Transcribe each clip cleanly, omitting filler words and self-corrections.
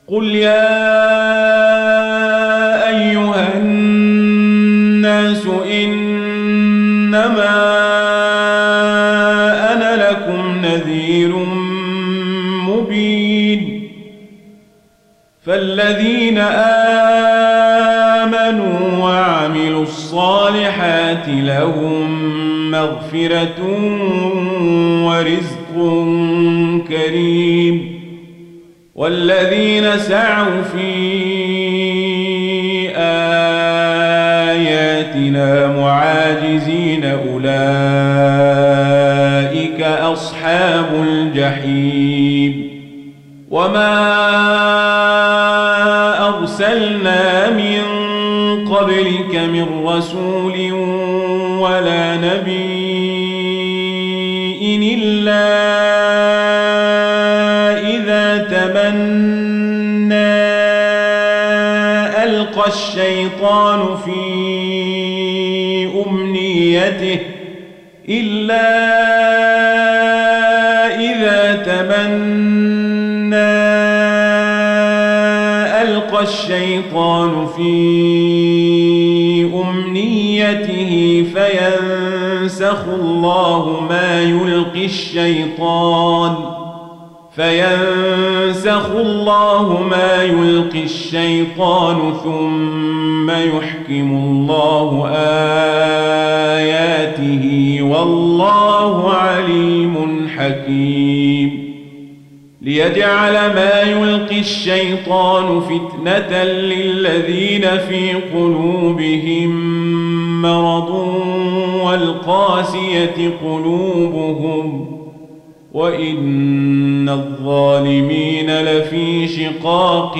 قل يا أيها الناس إنما أنا لكم نذير مبين فالذين آمنوا وعملوا الصالحات لهم مغفرة ورزق كريم والذين سعوا في آياتنا معاجزين أولئك أصحاب الجحيم وما أرسلنا من قبلك من رسول ولا نبي إلا إذا تمنى ألقى الشيطان في أمنيته فينسخ الله ما يلقي الشيطان ثم يحكم الله آياته والله عليم حكيم ليجعل ما يلقي الشيطان فتنة للذين في قلوبهم مرض والقاسية قلوبهم وإن الظالمين لفي شقاق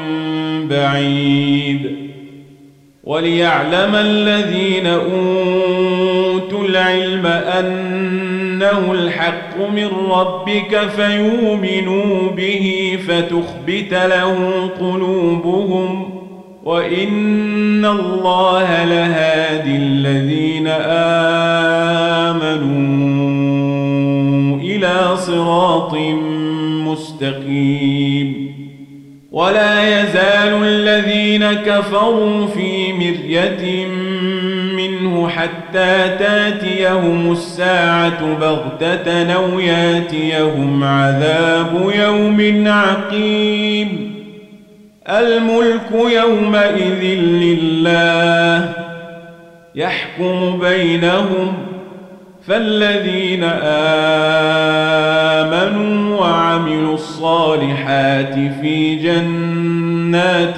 بعيد وليعلم الذين أوتوا العلم أنه الحق من ربك فيؤمنوا به فتخبت له قلوبهم وإن الله لهادي الذين آمنوا إلى صراط مستقيم ولا يزال الذين كفروا في مرية منه حتى تاتيهم الساعة بغتة أو ياتيهم عذاب يوم عقيم الملك يومئذ لله يحكم بينهم فالذين آمنوا وعملوا الصالحات في جنات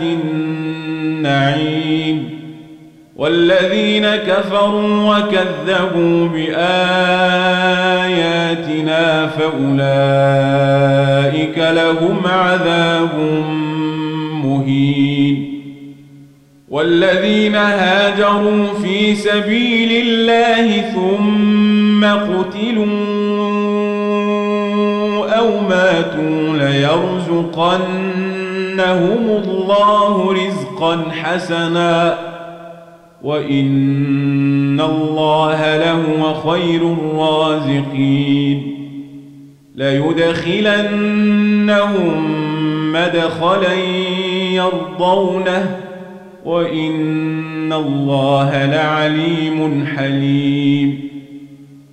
النعيم والذين كفروا وكذبوا بآياتنا فأولئك لهم عذاب مهين والذين هاجروا في سبيل الله ثم قتلوا أو ماتوا ليرزقنهم الله رزقا حسنا وإن الله لهو خير الرازقين ليدخلنهم مدخلا يرضونه وإن الله لعليم حليم